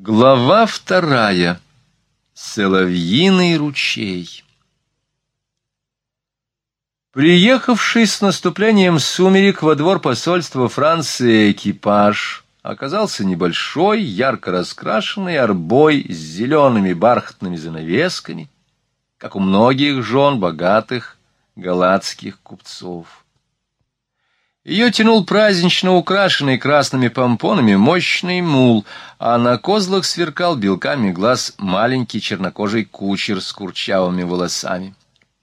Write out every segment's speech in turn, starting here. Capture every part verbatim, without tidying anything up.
Глава вторая. Соловьиный ручей. Приехавший с наступлением сумерек во двор посольства Франции экипаж оказался небольшой, ярко раскрашенный арбой с зелеными бархатными занавесками, как у многих жен богатых галатских купцов. Ее тянул празднично украшенный красными помпонами мощный мул, а на козлах сверкал белками глаз маленький чернокожий кучер с курчавыми волосами.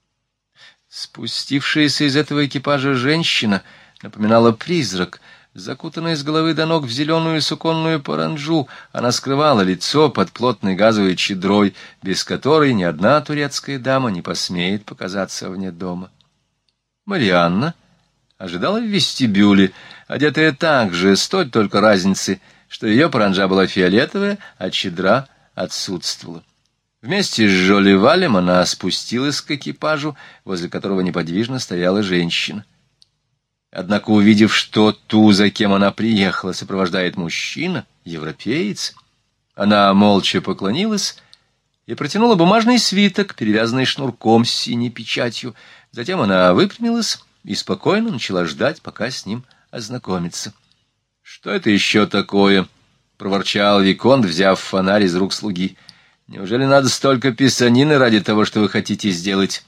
Спустившаяся из этого экипажа женщина напоминала призрак. Закутанная с головы до ног в зеленую суконную паранджу, она скрывала лицо под плотной газовой чадрой, без которой ни одна турецкая дама не посмеет показаться вне дома. Марианна ожидала в вестибюле, одетая так же, с той только разницы, что ее паранджа была фиолетовая, а чадра отсутствовала. Вместе с Жоли Валем она спустилась к экипажу, возле которого неподвижно стояла женщина. Однако, увидев, что ту, за кем она приехала, сопровождает мужчина, европеец, она молча поклонилась и протянула бумажный свиток, перевязанный шнурком с синей печатью. Затем она выпрямилась и спокойно начала ждать, пока с ним ознакомиться. — Что это еще такое? — проворчал виконт, взяв фонарь из рук слуги. — Неужели надо столько писанины ради того, что вы хотите сделать?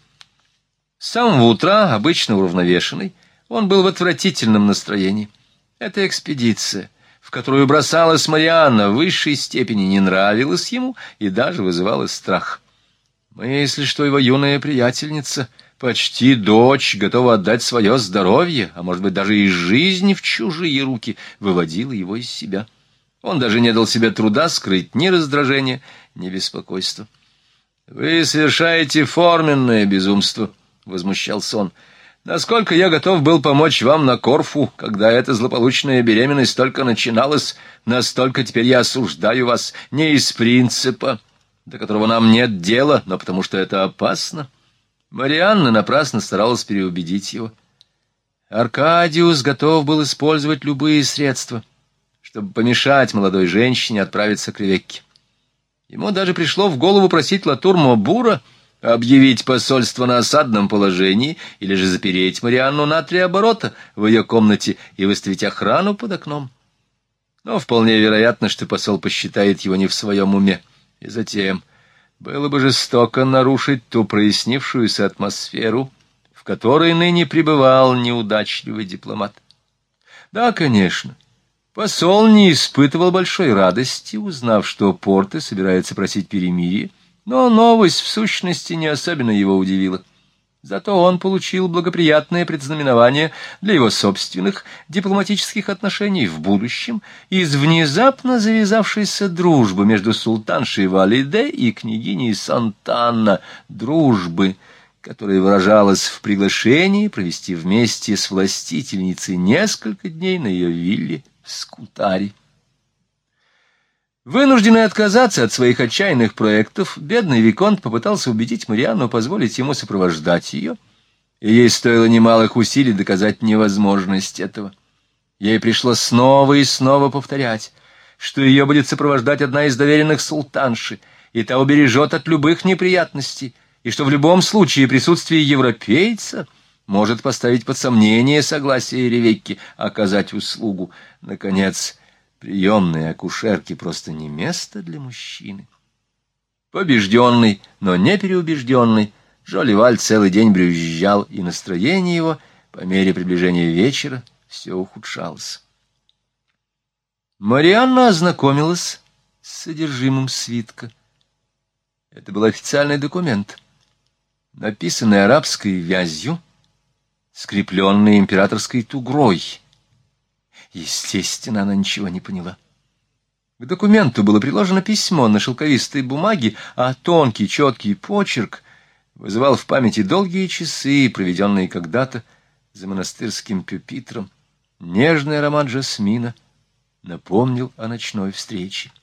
С самого утра, обычно уравновешенный, он был в отвратительном настроении. Эта экспедиция, в которую бросалась Марианна, в высшей степени не нравилась ему и даже вызывала страх. Мысль, что его юная приятельница, почти дочь, готова отдать свое здоровье, а может быть даже и жизнь в чужие руки, выводила его из себя. Он даже не дал себе труда скрыть ни раздражения, ни беспокойства. — Вы совершаете форменное безумство, — возмущался он. — Насколько я готов был помочь вам на Корфу, когда эта злополучная беременность только начиналась, настолько теперь я осуждаю вас не из принципа, до которого нам нет дела, но потому что это опасно. Марианна напрасно старалась переубедить его. Аркадиус готов был использовать любые средства, чтобы помешать молодой женщине отправиться к Ревекке. Ему даже пришло в голову просить Латур-Мобура объявить посольство на осадном положении или же запереть Марианну на три оборота в ее комнате и выставить охрану под окном. Но вполне вероятно, что посол посчитает его не в своем уме. И затем было бы жестоко нарушить ту прояснившуюся атмосферу, в которой ныне пребывал неудачливый дипломат. Да, конечно, посол не испытывал большой радости, узнав, что Порте собирается просить перемирия, но новость в сущности не особенно его удивила. Зато он получил благоприятное предзнаменование для его собственных дипломатических отношений в будущем из внезапно завязавшейся дружбы между султаншей Валиде и княгиней Сантанна, дружбы, которая выражалась в приглашении провести вместе с властительницей несколько дней на ее вилле в Скутаре. Вынужденный отказаться от своих отчаянных проектов, бедный виконт попытался убедить Марианну позволить ему сопровождать ее, и ей стоило немалых усилий доказать невозможность этого. Ей пришлось снова и снова повторять, что ее будет сопровождать одна из доверенных султанши, и та убережет от любых неприятностей, и что в любом случае присутствие европейца может поставить под сомнение согласие Ревекки оказать услугу. Наконец, приемные акушерки просто не место для мужчины. Побежденный, но не переубежденный, Жоли Валь целый день брюзжал, и настроение его, по мере приближения вечера, все ухудшалось. Марианна ознакомилась с содержимым свитка. Это был официальный документ, написанный арабской вязью, скрепленный императорской тугрой. Естественно, она ничего не поняла. К документу было приложено письмо на шелковистой бумаге, а тонкий, четкий почерк вызывал в памяти долгие часы, проведенные когда-то за монастырским пюпитром. Нежный аромат жасмина напомнил о ночной встрече.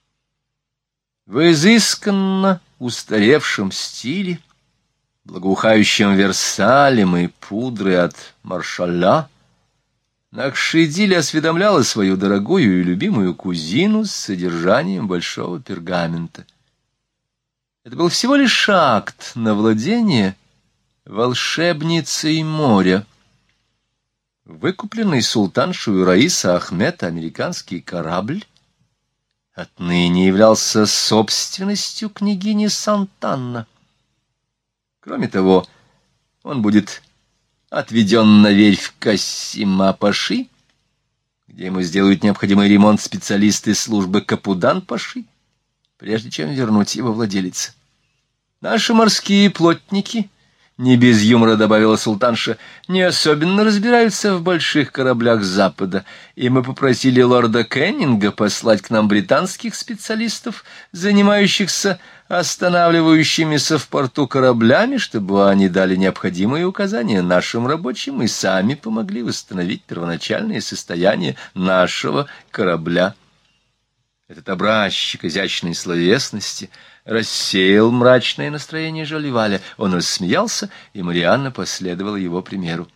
В изысканно устаревшем стиле, благоухающем Версалем и пудрой от Маршалла, Накшидиль осведомляла свою дорогую и любимую кузину с содержанием большого пергамента. Это был всего лишь акт на владение волшебницей моря. Выкупленный султаншею Раиса Ахмета американский корабль отныне являлся собственностью княгини Сантанна. Кроме того, он будет отведен на верфь Кассима-паши, где ему сделают необходимый ремонт специалисты службы Капудан-паши, прежде чем вернуть его владелице. Наши морские плотники, не без юмора добавила султанша, не особенно разбираются в больших кораблях Запада, и мы попросили лорда Кеннинга послать к нам британских специалистов, занимающихся останавливающимися в порту кораблями, чтобы они дали необходимые указания нашим рабочим и сами помогли восстановить первоначальное состояние нашего корабля. Этот образчик изящной словесности рассеял мрачное настроение Жолливаля. Он рассмеялся, и Марианна последовала его примеру.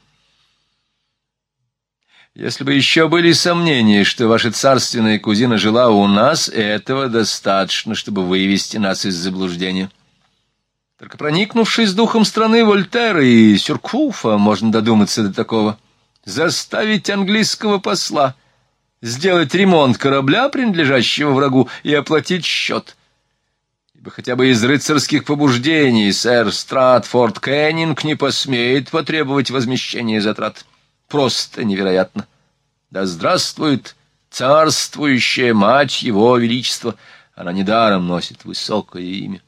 «Если бы еще были сомнения, что ваша царственная кузина жила у нас, этого достаточно, чтобы вывести нас из заблуждения. Только проникнувшись духом страны Вольтера и Сюркуфа, можно додуматься до такого. Заставить английского посла сделать ремонт корабля, принадлежащего врагу, и оплатить счет. Ибо хотя бы из рыцарских побуждений сэр Стратфорд Кеннинг не посмеет потребовать возмещения затрат. Просто невероятно. Да здравствует царствующая мать его величества! Она недаром носит высокое имя».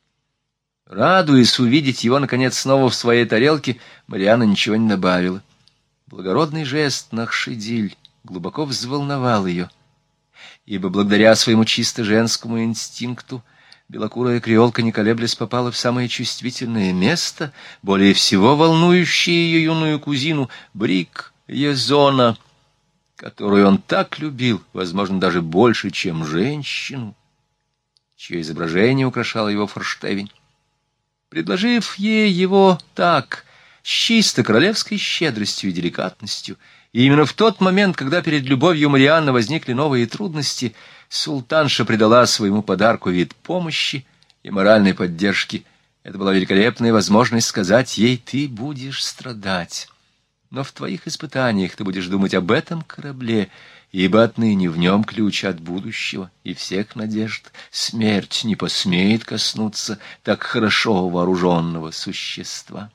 Радуясь увидеть его, наконец, снова в своей тарелке, Марианна ничего не добавила. Благородный жест Накшидиль глубоко взволновал ее, ибо благодаря своему чисто женскому инстинкту белокурая креолка, не колеблясь, попала в самое чувствительное место, более всего волнующее ее юную кузину Брик Езона, которую он так любил, возможно, даже больше, чем женщину, чье изображение украшало его форштевень. Предложив ей его так, с чисто королевской щедростью и деликатностью, и именно в тот момент, когда перед любовью Марианны возникли новые трудности, султанша придала своему подарку вид помощи и моральной поддержки. Это была великолепная возможность сказать ей: «Ты будешь страдать, но в твоих испытаниях ты будешь думать об этом корабле, ибо отныне в нем ключ от будущего и всех надежд. Смерть не посмеет коснуться так хорошо вооруженного существа».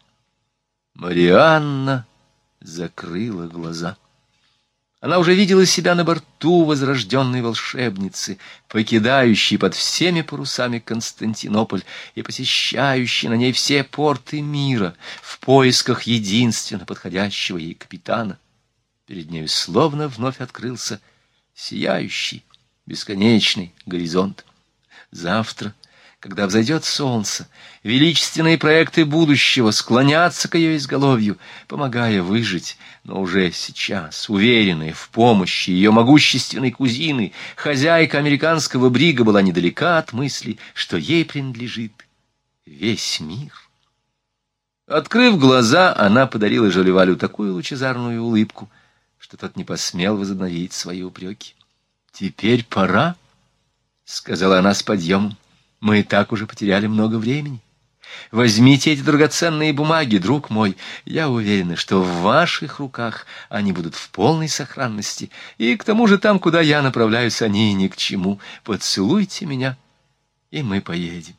Марианна закрыла глаза. Она уже видела себя на борту возрожденной волшебницы, покидающей под всеми парусами Константинополь и посещающей на ней все порты мира в поисках единственно подходящего ей капитана. Перед нею словно вновь открылся сияющий, бесконечный горизонт. Завтра, когда взойдет солнце, величественные проекты будущего склонятся к ее изголовью, помогая выжить. Но уже сейчас, уверенная в помощи ее могущественной кузины, хозяйка американского брига была недалека от мысли, что ей принадлежит весь мир. Открыв глаза, она подарила Жолливалю такую лучезарную улыбку, что тот не посмел возобновить свои упреки. «Теперь пора», — сказала она с подъемом. «Мы и так уже потеряли много времени. Возьмите эти драгоценные бумаги, друг мой. Я уверена, что в ваших руках они будут в полной сохранности, и к тому же там, куда я направляюсь, они ни к чему. Поцелуйте меня, и мы поедем».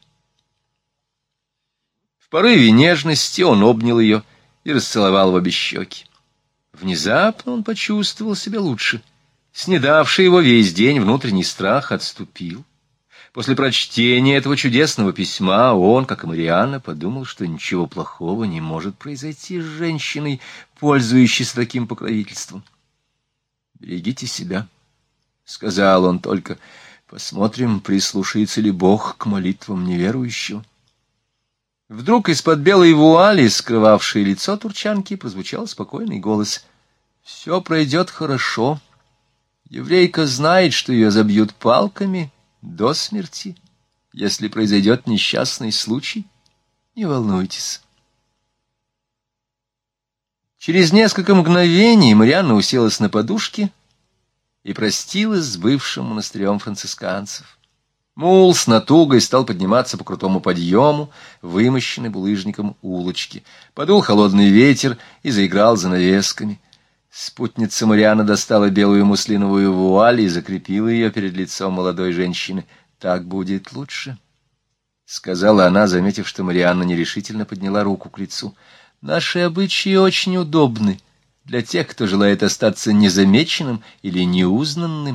В порыве нежности он обнял ее и расцеловал в обе щеки. Внезапно он почувствовал себя лучше. Снедавший его весь день внутренний страх отступил. После прочтения этого чудесного письма он, как и Марианна, подумал, что ничего плохого не может произойти с женщиной, пользующейся таким покровительством. «Берегите себя», — сказал он только. «Посмотрим, прислушается ли Бог к молитвам неверующего». Вдруг из-под белой вуали, скрывавшей лицо турчанки, прозвучал спокойный голос: «Все пройдет хорошо. Еврейка знает, что ее забьют палками до смерти. Если произойдет несчастный случай, не волнуйтесь». Через несколько мгновений Марианна уселась на подушке и простилась с бывшим монастырем францисканцев. Мул с натугой стал подниматься по крутому подъему, вымощенной булыжником улочки. Подул холодный ветер и заиграл занавесками. Спутница Марианна достала белую муслиновую вуаль и закрепила ее перед лицом молодой женщины. «Так будет лучше», — сказала она, заметив, что Марианна нерешительно подняла руку к лицу. «Наши обычаи очень удобны для тех, кто желает остаться незамеченным или неузнанным.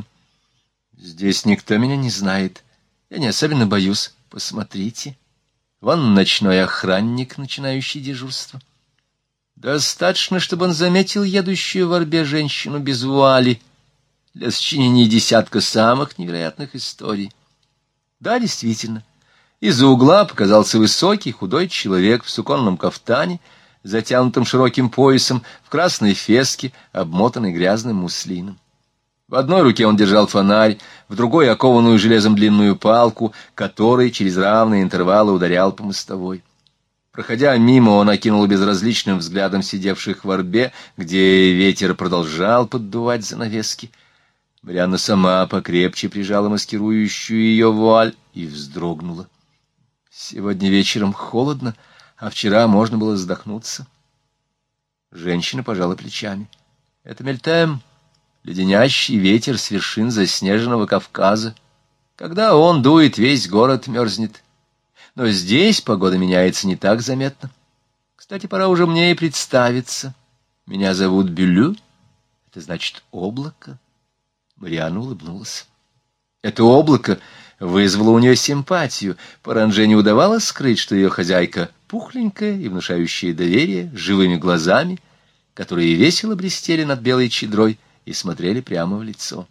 Здесь никто меня не знает. Я не особенно боюсь. Посмотрите. Вон ночной охранник, начинающий дежурство. Достаточно, чтобы он заметил едущую в орбе женщину без вуали для сочинения десятка самых невероятных историй. Да, действительно, из-за угла показался высокий худой человек в суконном кафтане, затянутым широким поясом, в красной феске, обмотанной грязным муслином. В одной руке он держал фонарь, в другой — окованную железом длинную палку, которой через равные интервалы ударял по мостовой. Проходя мимо, он окинул безразличным взглядом сидевших в орбе, где ветер продолжал поддувать занавески. Марианна сама покрепче прижала маскирующую ее вуаль и вздрогнула. Сегодня вечером холодно, а вчера можно было задохнуться. Женщина пожала плечами. Это Мельтем, леденящий ветер с вершин заснеженного Кавказа. Когда он дует, весь город мерзнет. Но здесь погода меняется не так заметно. Кстати, пора уже мне и представиться. Меня зовут Бюлю. Это значит облако. Марианна улыбнулась. Это облако вызвало у нее симпатию. Паранже не удавалось скрыть, что ее хозяйка пухленькая и внушающая доверие, живыми глазами, которые весело блестели над белой чадрой и смотрели прямо в лицо.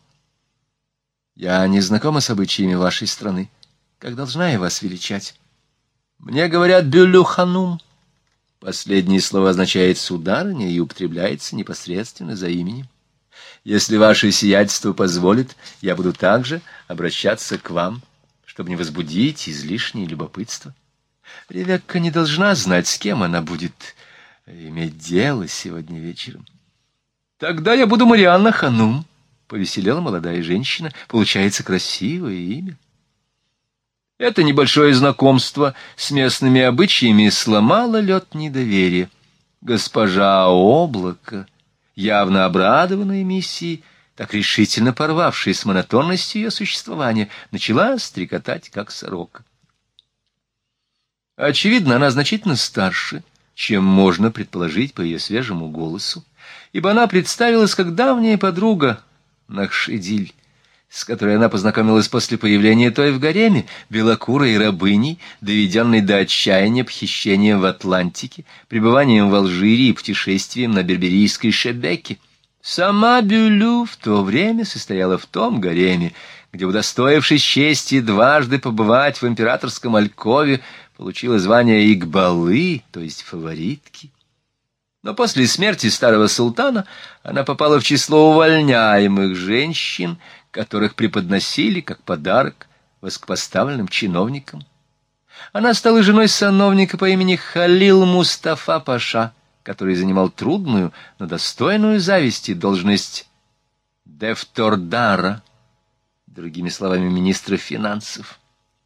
Я не знакома с обычаями вашей страны. Как должна я вас величать? Мне говорят Бюлю-ханум. Последнее слово означает «сударыня» и употребляется непосредственно за именем. Если ваше сиятельство позволит, я буду также обращаться к вам, чтобы не возбудить излишнее любопытство. Ревекка не должна знать, с кем она будет иметь дело сегодня вечером. Тогда я буду Марианна Ханум, — повеселела молодая женщина. Получается красивое имя. Это небольшое знакомство с местными обычаями сломало лед недоверия. Госпожа Облако, явно обрадованная миссией, так решительно порвавшей с монотонностью ее существования, начала стрекотать, как сорока. Очевидно, она значительно старше, чем можно предположить по ее свежему голосу, ибо она представилась как давняя подруга Нахшидиль, с которой она познакомилась после появления той в гареме, белокурой рабыней, доведенной до отчаяния похищением в Атлантике, пребыванием в Алжире и путешествием на берберийской шебеке. Сама Бюлю в то время состояла в том гареме, где, удостоившись чести дважды побывать в императорском алькове, получила звание Игбалы, то есть фаворитки. Но после смерти старого султана она попала в число увольняемых женщин, которых преподносили как подарок высокопоставленным чиновникам. Она стала женой сановника по имени Халил Мустафа Паша, который занимал трудную, но достойную зависти должность дефтордара, другими словами, министра финансов.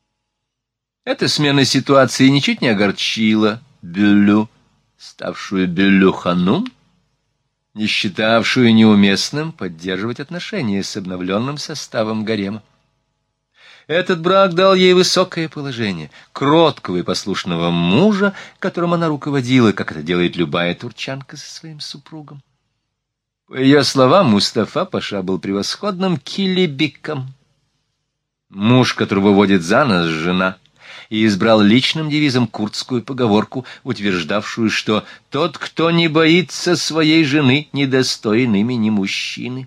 Эта смена ситуации ничуть не огорчила Бюлю, ставшую Бюлю-ханум, не считавшую неуместным поддерживать отношения с обновленным составом гарема. Этот брак дал ей высокое положение, кроткого и послушного мужа, которым она руководила, как это делает любая турчанка со своим супругом. По ее словам, Мустафа Паша был превосходным килибиком. Муж, которого водит за нос жена, и избрал личным девизом курдскую поговорку, утверждавшую, что «тот, кто не боится своей жены, недостоин имени мужчины».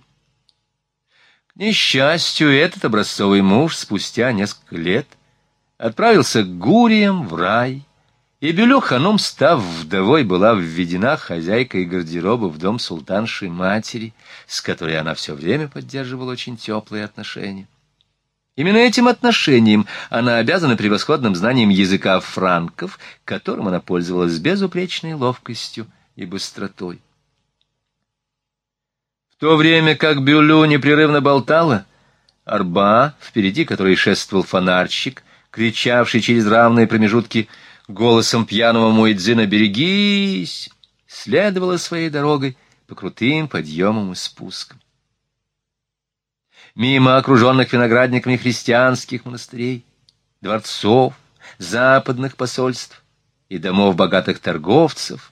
К несчастью, этот образцовый муж спустя несколько лет отправился к гуриям в рай, и Бюлю-ханум, став вдовой, была введена хозяйкой гардероба в дом султанши-матери, с которой она все время поддерживала очень теплые отношения. Именно этим отношением она обязана превосходным знанием языка франков, которым она пользовалась с безупречной ловкостью и быстротой. то время как Бюлю непрерывно болтала, арба, впереди которой шествовал фонарщик, кричавший через равные промежутки голосом пьяного муэдзина «Берегись!», следовала своей дорогой по крутым подъемам и спускам. Мимо окруженных виноградниками христианских монастырей, дворцов, западных посольств и домов богатых торговцев,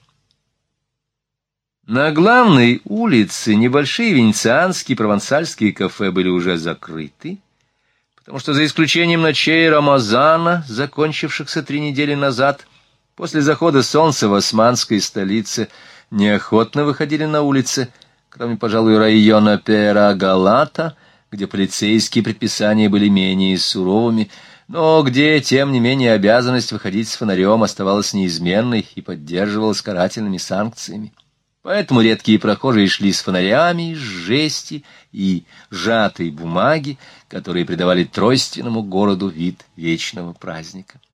на главной улице небольшие венецианские провансальские кафе были уже закрыты, потому что за исключением ночей Рамазана, закончившихся три недели назад, после захода солнца в османской столице, неохотно выходили на улицы, кроме, пожалуй, района Пера-Галата, где полицейские предписания были менее суровыми, но где, тем не менее, обязанность выходить с фонарем оставалась неизменной и поддерживалась карательными санкциями. Поэтому редкие прохожие шли с фонарями из жести и сжатой бумаги, которые придавали тройственному городу вид вечного праздника.